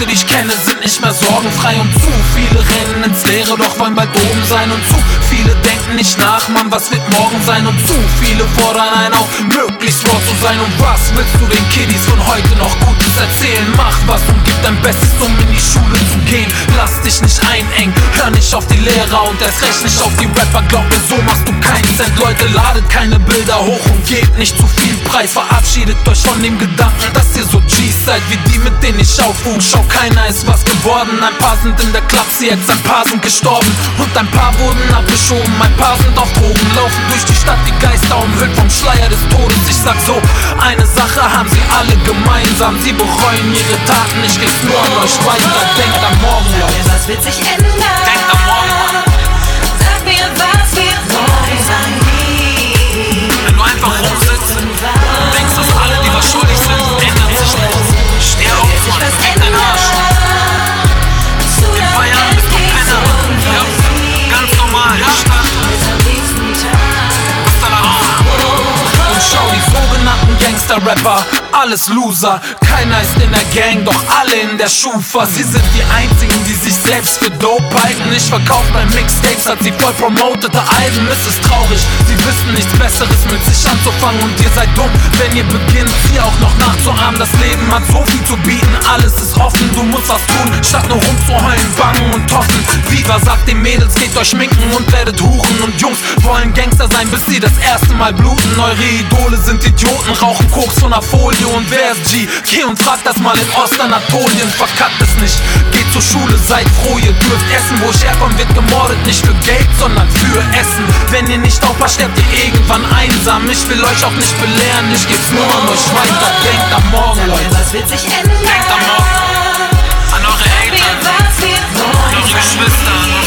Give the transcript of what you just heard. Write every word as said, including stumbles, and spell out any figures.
Leute, die ich kenne, sind nicht mehr sorgenfrei. Und zu viele rennen ins Leere, doch wollen bald oben sein. Und zu viele denken nicht nach, Mann, was wird morgen sein? Und zu viele fordern einen auf, möglichst raw zu sein. Und was willst du den Kiddies von heute noch Gutes erzählen? Mach was und gib dein Bestes, um in die Schule zu gehen. Lass dich nicht einengen, hör nicht auf die Lehrer und erst recht nicht auf die Rapper. Glaub mir, so machst du keinen Cent. Leute, ladet keine Bilder hoch und gebt nicht zu viel Preis. Verabschiedet euch von dem Gedanken, dass ihr so G's seid wie die, mit denen ich auffuhr. Schau, keiner ist was geworden. Ein paar sind in der Klapse, jetzt ein paar sind gestorben. Und ein paar wurden abgeschoben, ein paar sind auf Drogen. Laufen durch die Stadt wie Geister, umhüllt vom Schleier des Todes. Ich sag so, eine Sache haben sie alle gemeinsam. Sie bereuen ihre Taten, ich geb's nur an euch weiter. Denkt am Morgen, Leute. Was wird sich ändern? Denkt am Morgen. Sag mir, was wird neu sein? Wenn du einfach rumsitzt und denkst, dass alle, die was schuldig sind, ändern sich nicht. Steh auf, Mann, fick deinen Arsch. In ein paar Jahren bist du Penner. Ja, ganz normal, Stadt. Hasta la vista. Und schau, die sogenannten Gangster-Rapper, alles Loser. Keiner ist in der Gang, doch alle in der Schufa. Sie sind die einzigen, die sich selbst für dope halten. Ich verkauf mein Mixtapes, hat sie voll promotete Alben. Es ist traurig, sie wissen nichts Besseres mit sich anzufangen. Und ihr seid dumm, wenn ihr beginnt, sie auch noch nachzuahmen. Das Leben hat so viel zu bieten, alles ist offen. Du musst was tun, statt nur rumzuheulen, bangen und hoffen. Viva sagt den Mädels, geht euch schminken und werdet Huren. Und Jungs wollen Gangster sein, bis sie das erste Mal bluten. Eure Idole sind Idioten, rauchen Koks von der Folie. Und wer ist G? Geh und frag das mal in Ostanatolien. Verkackt es nicht, geht zur Schule, seid froh, ihr dürft essen. Wo ich herkomme, wird gemordet, nicht für Geld, sondern für Essen. Wenn ihr nicht aufpasst, sterbt ihr irgendwann einsam. Ich will euch auch nicht belehren, ich geb's nur an euch weiter. Denkt am Morgen, Leute. Was wird sich ändern? Denkt am Morgen. An eure Eltern, an eure Geschwister, an eure